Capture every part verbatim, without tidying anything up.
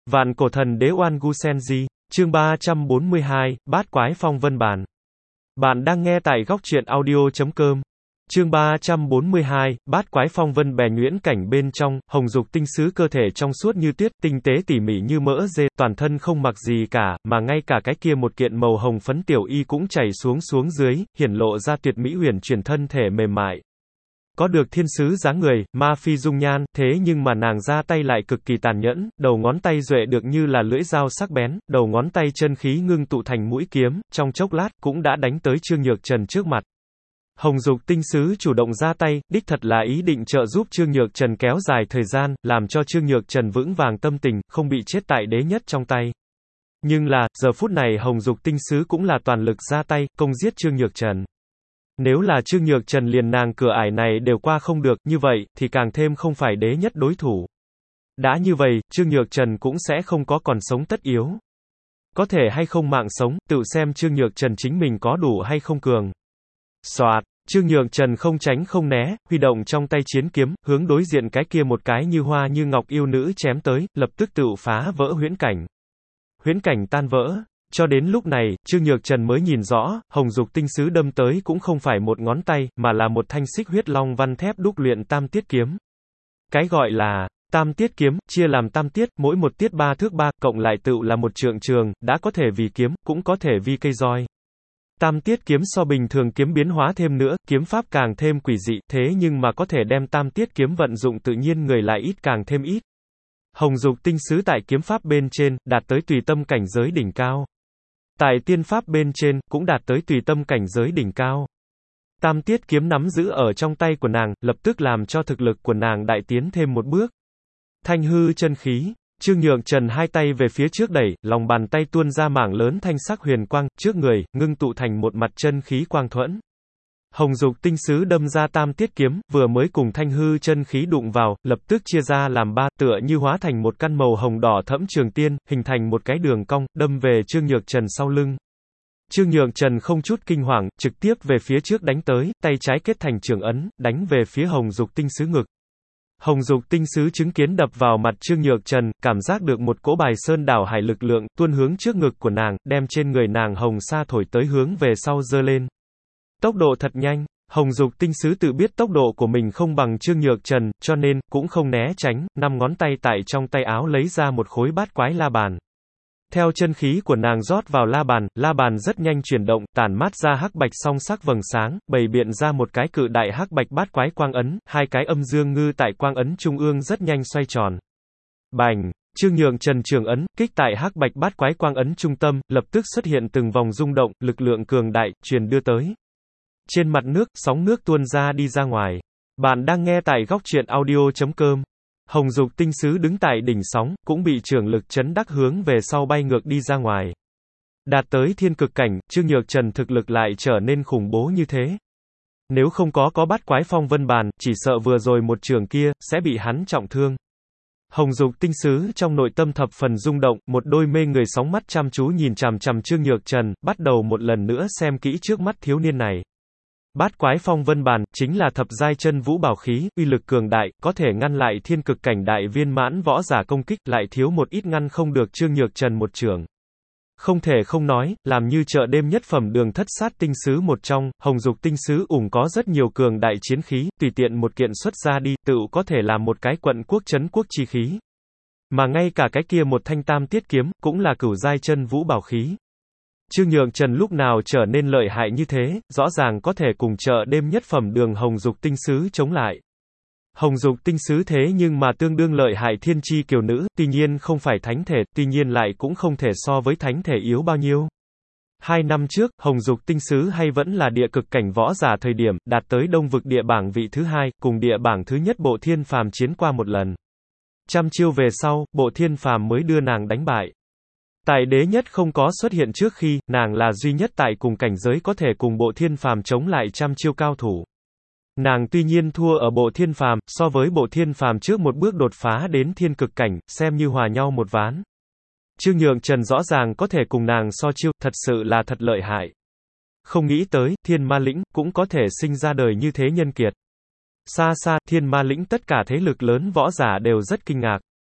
Vạn cổ thần đế Oan Gu Senji, chương ba trăm bốn mươi hai, Bát quái phong vân bàn. Bạn đang nghe tại góc truyện audio chấm com. Chương ba trăm bốn mươi hai, Bát quái phong vân bè nhuyễn cảnh bên trong, hồng dục tinh sứ cơ thể trong suốt như tuyết, tinh tế tỉ mỉ như mỡ dê, toàn thân không mặc gì cả, mà ngay cả cái kia một kiện màu hồng phấn tiểu y cũng chảy xuống xuống dưới, hiển lộ ra tuyệt mỹ huyền chuyển thân thể mềm mại. Có được thiên sứ dáng người, ma phi dung nhan, thế nhưng mà nàng ra tay lại cực kỳ tàn nhẫn, đầu ngón tay duệ được như là lưỡi dao sắc bén, đầu ngón tay chân khí ngưng tụ thành mũi kiếm, trong chốc lát, cũng đã đánh tới Trương Nhược Trần trước mặt. Hồng dục tinh sứ chủ động ra tay, đích thật là ý định trợ giúp Trương Nhược Trần kéo dài thời gian, làm cho Trương Nhược Trần vững vàng tâm tình, không bị chết tại đế nhất trong tay. Nhưng là, giờ phút này hồng dục tinh sứ cũng là toàn lực ra tay, công giết Trương Nhược Trần. Nếu là Trương Nhược Trần liền nàng cửa ải này đều qua không được, như vậy, thì càng thêm không phải đế nhất đối thủ. Đã như vậy, Trương Nhược Trần cũng sẽ không có còn sống tất yếu. Có thể hay không mạng sống, tự xem Trương Nhược Trần chính mình có đủ hay không cường. Soạt, Trương Nhược Trần không tránh không né, huy động trong tay chiến kiếm, hướng đối diện cái kia một cái như hoa như ngọc yêu nữ chém tới, lập tức tự phá vỡ huyễn cảnh. Huyễn cảnh tan vỡ. Cho đến lúc này, Trương Nhược Trần mới nhìn rõ, hồng dục tinh sứ đâm tới cũng không phải một ngón tay, mà là một thanh xích huyết long văn thép đúc luyện tam tiết kiếm. Cái gọi là tam tiết kiếm, chia làm tam tiết, mỗi một tiết ba thước ba, cộng lại tựu là một trượng trường, đã có thể vì kiếm, cũng có thể vì cây roi. Tam tiết kiếm so bình thường kiếm biến hóa thêm nữa, kiếm pháp càng thêm quỷ dị, thế nhưng mà có thể đem tam tiết kiếm vận dụng tự nhiên người lại ít càng thêm ít. Hồng dục tinh sứ tại kiếm pháp bên trên, đạt tới tùy tâm cảnh giới đỉnh cao. Tại tiên pháp bên trên, cũng đạt tới tùy tâm cảnh giới đỉnh cao. Tam tiết kiếm nắm giữ ở trong tay của nàng, lập tức làm cho thực lực của nàng đại tiến thêm một bước. Thanh hư chân khí, Trương Nhược Trần hai tay về phía trước đẩy, lòng bàn tay tuôn ra mảng lớn thanh sắc huyền quang, trước người, ngưng tụ thành một mặt chân khí quang thuẫn. Hồng dục tinh sứ đâm ra tam tiết kiếm, vừa mới cùng thanh hư chân khí đụng vào, lập tức chia ra làm ba, tựa như hóa thành một căn màu hồng đỏ thẫm trường tiên, hình thành một cái đường cong, đâm về Trương Nhược Trần sau lưng. Trương Nhược Trần không chút kinh hoàng, trực tiếp về phía trước đánh tới, tay trái kết thành trường ấn, đánh về phía hồng dục tinh sứ ngực. Hồng dục tinh sứ chứng kiến đập vào mặt Trương Nhược Trần, cảm giác được một cỗ bài sơn đảo hải lực lượng, tuôn hướng trước ngực của nàng, đem trên người nàng hồng sa thổi tới hướng về sau giơ lên. Tốc độ thật nhanh, hồng dục tinh sứ tự biết tốc độ của mình không bằng Trương Nhược Trần, cho nên, cũng không né tránh, năm ngón tay tại trong tay áo lấy ra một khối bát quái la bàn. Theo chân khí của nàng rót vào la bàn, la bàn rất nhanh chuyển động, tản mát ra hắc bạch song sắc vầng sáng, bày biện ra một cái cự đại hắc bạch bát quái quang ấn, hai cái âm dương ngư tại quang ấn trung ương rất nhanh xoay tròn. Bành! Trương Nhược Trần trường ấn, kích tại hắc bạch bát quái quang ấn trung tâm, lập tức xuất hiện từng vòng rung động, lực lượng cường đại, truyền đưa tới. Trên mặt nước, sóng nước tuôn ra đi ra ngoài. Bạn đang nghe tại góc truyện audio chấm com. Hồng dục tinh sứ đứng tại đỉnh sóng, cũng bị trường lực chấn đắc hướng về sau bay ngược đi ra ngoài. Đạt tới thiên cực cảnh, Trương Nhược Trần thực lực lại trở nên khủng bố như thế. Nếu không có có bát quái phong vân bàn, chỉ sợ vừa rồi một trường kia, sẽ bị hắn trọng thương. Hồng dục tinh sứ trong nội tâm thập phần rung động, một đôi mê người sóng mắt chăm chú nhìn chằm chằm Trương Nhược Trần, bắt đầu một lần nữa xem kỹ trước mắt thiếu niên này. Bát quái phong vân bàn, chính là thập giai chân vũ bảo khí, uy lực cường đại, có thể ngăn lại thiên cực cảnh đại viên mãn võ giả công kích, lại thiếu một ít ngăn không được Trương Nhược Trần một trường. Không thể không nói, làm như chợ đêm nhất phẩm đường thất sát tinh sứ một trong, hồng dục tinh sứ ủng có rất nhiều cường đại chiến khí, tùy tiện một kiện xuất ra đi, tự có thể làm một cái quận quốc trấn quốc chi khí. Mà ngay cả cái kia một thanh tam tiết kiếm, cũng là cửu giai chân vũ bảo khí. Trương Nhược Trần lúc nào trở nên lợi hại như thế, rõ ràng có thể cùng chợ đêm nhất phẩm đường hồng dục tinh sứ chống lại. Hồng dục tinh sứ thế nhưng mà tương đương lợi hại thiên chi kiều nữ, tuy nhiên không phải thánh thể, tuy nhiên lại cũng không thể so với thánh thể yếu bao nhiêu. Hai năm trước, hồng dục tinh sứ hay vẫn là địa cực cảnh võ giả thời điểm, đạt tới đông vực địa bảng vị thứ hai, cùng địa bảng thứ nhất bộ thiên phàm chiến qua một lần. Trăm chiêu về sau, bộ thiên phàm mới đưa nàng đánh bại. Tại đế nhất không có xuất hiện trước khi, nàng là duy nhất tại cùng cảnh giới có thể cùng bộ thiên phàm chống lại trăm chiêu cao thủ. Nàng tuy nhiên thua ở bộ thiên phàm, so với bộ thiên phàm trước một bước đột phá đến thiên cực cảnh, xem như hòa nhau một ván. Trương Nhược Trần rõ ràng có thể cùng nàng so chiêu, thật sự là thật lợi hại. Không nghĩ tới, thiên ma lĩnh, cũng có thể sinh ra đời như thế nhân kiệt. Xa xa, thiên ma lĩnh tất cả thế lực lớn võ giả đều rất kinh ngạc.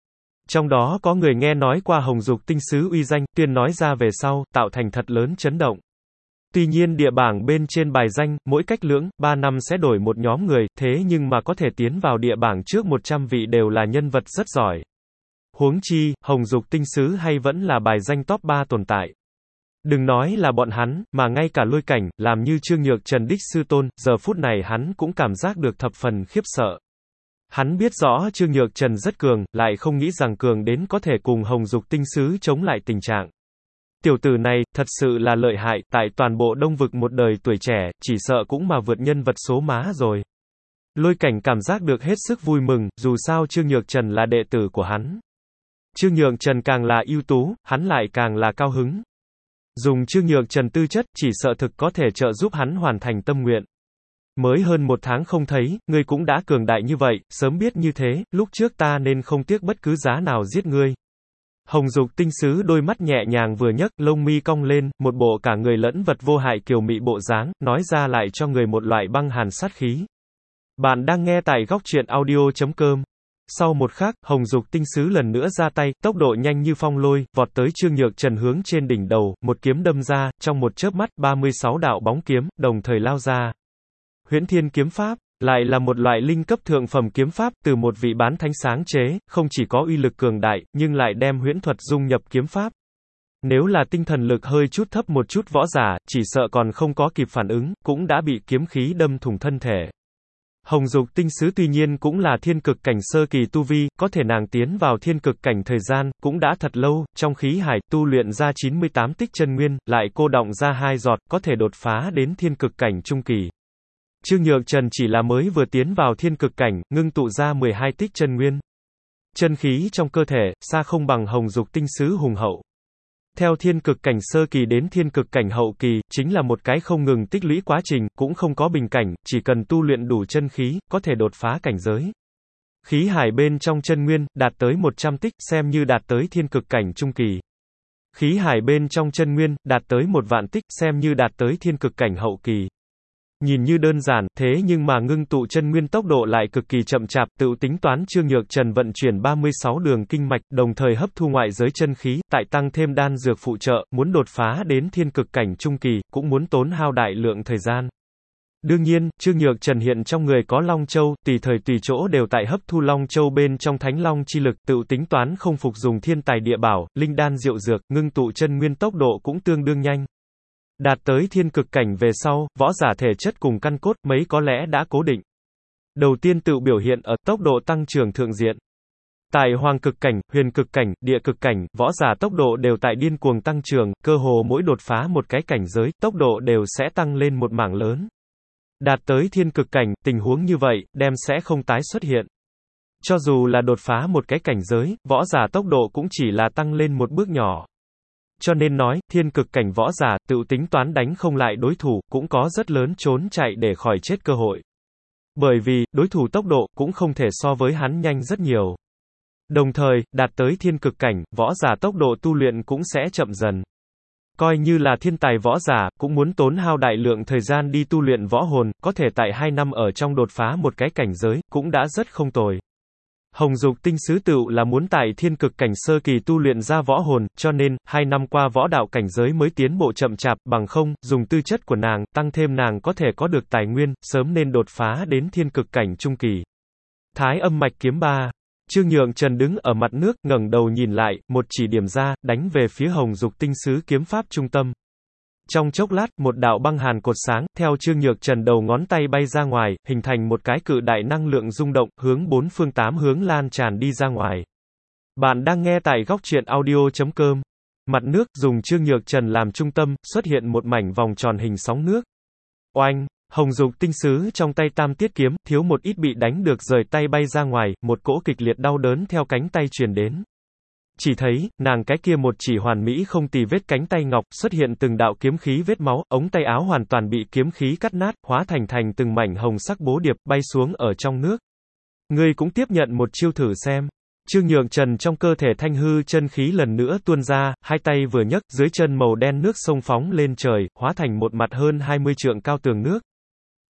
Trong đó có người nghe nói qua Hồng Dục tinh sứ uy danh, tuyên nói ra về sau, tạo thành thật lớn chấn động. Tuy nhiên địa bảng bên trên bài danh, mỗi cách lưỡng, ba năm sẽ đổi một nhóm người, thế nhưng mà có thể tiến vào địa bảng trước một trăm vị đều là nhân vật rất giỏi. Huống chi, Hồng Dục tinh sứ hay vẫn là bài danh top ba tồn tại. Đừng nói là bọn hắn, mà ngay cả Lôi Cảnh, làm như Trương Nhược Trần đích sư tôn, giờ phút này hắn cũng cảm giác được thập phần khiếp sợ. Hắn biết rõ Trương Nhược Trần rất cường, lại không nghĩ rằng cường đến có thể cùng Hồng Dục tinh sứ chống lại tình trạng. Tiểu tử này, thật sự là lợi hại, tại toàn bộ Đông Vực một đời tuổi trẻ, chỉ sợ cũng mà vượt nhân vật số má rồi. Lôi Cảnh cảm giác được hết sức vui mừng, dù sao Trương Nhược Trần là đệ tử của hắn. Trương Nhược Trần càng là ưu tú, hắn lại càng là cao hứng. Dùng Trương Nhược Trần tư chất, chỉ sợ thực có thể trợ giúp hắn hoàn thành tâm nguyện. Mới hơn một tháng không thấy, ngươi cũng đã cường đại như vậy, sớm biết như thế, lúc trước ta nên không tiếc bất cứ giá nào giết ngươi. Hồng Dục tinh sứ đôi mắt nhẹ nhàng vừa nhấc, lông mi cong lên, một bộ cả người lẫn vật vô hại kiều mị bộ dáng, nói ra lại cho người một loại băng hàn sát khí. Bạn đang nghe tại góc truyện audio chấm com. Sau một khắc, Hồng Dục tinh sứ lần nữa ra tay, tốc độ nhanh như phong lôi, vọt tới Trương Nhược Trần hướng trên đỉnh đầu, một kiếm đâm ra, trong một chớp mắt, ba mươi sáu đạo bóng kiếm, đồng thời lao ra. Huyễn Thiên kiếm pháp, lại là một loại linh cấp thượng phẩm kiếm pháp, từ một vị bán thánh sáng chế, không chỉ có uy lực cường đại, nhưng lại đem huyễn thuật dung nhập kiếm pháp. Nếu là tinh thần lực hơi chút thấp một chút võ giả, chỉ sợ còn không có kịp phản ứng, cũng đã bị kiếm khí đâm thủng thân thể. Hồng Dục tinh sứ tuy nhiên cũng là thiên cực cảnh sơ kỳ tu vi, có thể nàng tiến vào thiên cực cảnh thời gian, cũng đã thật lâu, trong khí hải, tu luyện ra chín mươi tám tích chân nguyên, lại cô đọng ra hai giọt, có thể đột phá đến thiên cực cảnh trung kỳ. Trương Nhược Trần chỉ là mới vừa tiến vào thiên cực cảnh, ngưng tụ ra mười hai tích chân nguyên. Chân khí trong cơ thể, xa không bằng Hồng Dục tinh sứ hùng hậu. Theo thiên cực cảnh sơ kỳ đến thiên cực cảnh hậu kỳ, chính là một cái không ngừng tích lũy quá trình, cũng không có bình cảnh, chỉ cần tu luyện đủ chân khí, có thể đột phá cảnh giới. Khí hải bên trong chân nguyên, đạt tới một trăm tích, xem như đạt tới thiên cực cảnh trung kỳ. Khí hải bên trong chân nguyên, đạt tới một vạn tích, xem như đạt tới thiên cực cảnh hậu kỳ. Nhìn như đơn giản, thế nhưng mà ngưng tụ chân nguyên tốc độ lại cực kỳ chậm chạp, tự tính toán Trương Nhược Trần vận chuyển ba mươi sáu đường kinh mạch, đồng thời hấp thu ngoại giới chân khí, tại tăng thêm đan dược phụ trợ, muốn đột phá đến thiên cực cảnh trung kỳ, cũng muốn tốn hao đại lượng thời gian. Đương nhiên, Trương Nhược Trần hiện trong người có Long Châu, tùy thời tùy chỗ đều tại hấp thu Long Châu bên trong Thánh Long chi lực, tự tính toán không phục dùng thiên tài địa bảo, linh đan diệu dược, ngưng tụ chân nguyên tốc độ cũng tương đương nhanh. Đạt tới thiên cực cảnh về sau, võ giả thể chất cùng căn cốt mấy có lẽ đã cố định. Đầu tiên tự biểu hiện ở tốc độ tăng trưởng thượng diện. Tại hoàng cực cảnh, huyền cực cảnh, địa cực cảnh, võ giả tốc độ đều tại điên cuồng tăng trưởng, cơ hồ mỗi đột phá một cái cảnh giới, tốc độ đều sẽ tăng lên một mảng lớn. Đạt tới thiên cực cảnh, tình huống như vậy, đem sẽ không tái xuất hiện. Cho dù là đột phá một cái cảnh giới, võ giả tốc độ cũng chỉ là tăng lên một bước nhỏ. Cho nên nói, thiên cực cảnh võ giả, tự tính toán đánh không lại đối thủ, cũng có rất lớn trốn chạy để khỏi chết cơ hội. Bởi vì, đối thủ tốc độ, cũng không thể so với hắn nhanh rất nhiều. Đồng thời, đạt tới thiên cực cảnh, võ giả tốc độ tu luyện cũng sẽ chậm dần. Coi như là thiên tài võ giả, cũng muốn tốn hao đại lượng thời gian đi tu luyện võ hồn, có thể tại hai năm ở trong đột phá một cái cảnh giới, cũng đã rất không tồi. Hồng Dục tinh sứ tựu là muốn tại thiên cực cảnh sơ kỳ tu luyện ra võ hồn, cho nên, hai năm qua võ đạo cảnh giới mới tiến bộ chậm chạp, bằng không, dùng tư chất của nàng, tăng thêm nàng có thể có được tài nguyên, sớm nên đột phá đến thiên cực cảnh trung kỳ. Thái âm mạch kiếm ba. Trương Nhược Trần đứng ở mặt nước, ngẩng đầu nhìn lại, một chỉ điểm ra, đánh về phía Hồng Dục tinh sứ kiếm pháp trung tâm. Trong chốc lát, một đạo băng hàn cột sáng, theo Trương Nhược Trần đầu ngón tay bay ra ngoài, hình thành một cái cự đại năng lượng rung động, hướng bốn phương tám hướng lan tràn đi ra ngoài. Bạn đang nghe tại góc truyện audio chấm com. Mặt nước, dùng Trương Nhược Trần làm trung tâm, xuất hiện một mảnh vòng tròn hình sóng nước. Oanh! Hồng Dục tinh sứ trong tay tam tiết kiếm, thiếu một ít bị đánh được rời tay bay ra ngoài, một cỗ kịch liệt đau đớn theo cánh tay truyền đến. Chỉ thấy, nàng cái kia một chỉ hoàn mỹ không tì vết cánh tay ngọc, xuất hiện từng đạo kiếm khí vết máu, ống tay áo hoàn toàn bị kiếm khí cắt nát, hóa thành thành từng mảnh hồng sắc bố điệp, bay xuống ở trong nước. Ngươi cũng tiếp nhận một chiêu thử xem. Trương Nhược Trần trong cơ thể thanh hư chân khí lần nữa tuôn ra, hai tay vừa nhấc, dưới chân màu đen nước sông phóng lên trời, hóa thành một mặt hơn hai mươi trượng cao tường nước.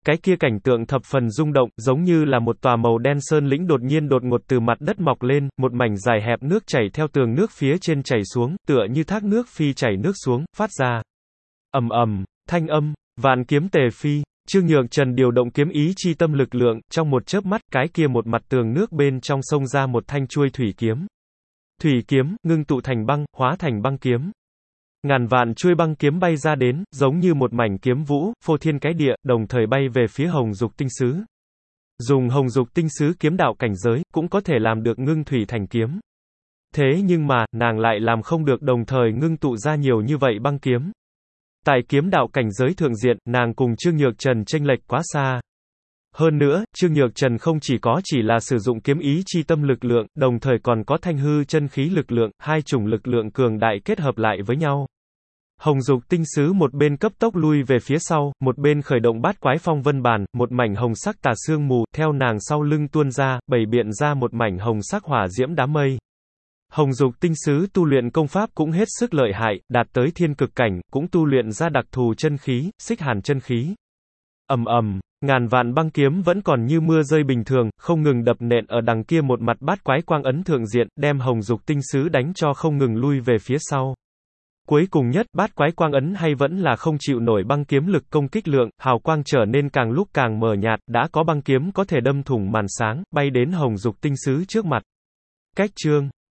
Cái kia cảnh tượng thập phần rung động, giống như là một tòa màu đen sơn lĩnh đột nhiên đột ngột từ mặt đất mọc lên, một mảnh dài hẹp nước chảy theo tường nước phía trên chảy xuống, tựa như thác nước phi chảy nước xuống, phát ra ầm ầm thanh âm, vạn kiếm tề phi. Trương Nhược Trần điều động kiếm ý chi tâm lực lượng, trong một chớp mắt, cái kia một mặt tường nước bên trong sông ra một thanh chuôi thủy kiếm. Thủy kiếm, ngưng tụ thành băng, hóa thành băng kiếm. Ngàn vạn chuôi băng kiếm bay ra đến, giống như một mảnh kiếm vũ, phô thiên cái địa, đồng thời bay về phía Hồng Dục Tinh Sứ. Dùng Hồng Dục Tinh Sứ kiếm đạo cảnh giới, cũng có thể làm được ngưng thủy thành kiếm. Thế nhưng mà, nàng lại làm không được đồng thời ngưng tụ ra nhiều như vậy băng kiếm. Tại kiếm đạo cảnh giới thượng diện, nàng cùng Trương Nhược Trần chênh lệch quá xa. Hơn nữa, Trương Nhược Trần không chỉ có chỉ là sử dụng kiếm ý chi tâm lực lượng, đồng thời còn có thanh hư chân khí lực lượng, hai chủng lực lượng cường đại kết hợp lại với nhau. Hồng Dục Tinh Sứ một bên cấp tốc lui về phía sau, một bên khởi động bát quái phong vân bàn, một mảnh hồng sắc tà sương mù, theo nàng sau lưng tuôn ra, bày biện ra một mảnh hồng sắc hỏa diễm đám mây. Hồng Dục Tinh Sứ tu luyện công pháp cũng hết sức lợi hại, đạt tới thiên cực cảnh, cũng tu luyện ra đặc thù chân khí, xích hàn chân khí. Ầm ầm, ngàn vạn băng kiếm vẫn còn như mưa rơi bình thường, không ngừng đập nện ở đằng kia một mặt bát quái quang ấn thượng diện, đem Hồng Dục Tinh Sứ đánh cho không ngừng lui về phía sau. Cuối cùng nhất, bát quái quang ấn hay vẫn là không chịu nổi băng kiếm lực công kích lượng, hào quang trở nên càng lúc càng mờ nhạt, đã có băng kiếm có thể đâm thủng màn sáng, bay đến Hồng Dục Tinh Sứ trước mặt. Cách chương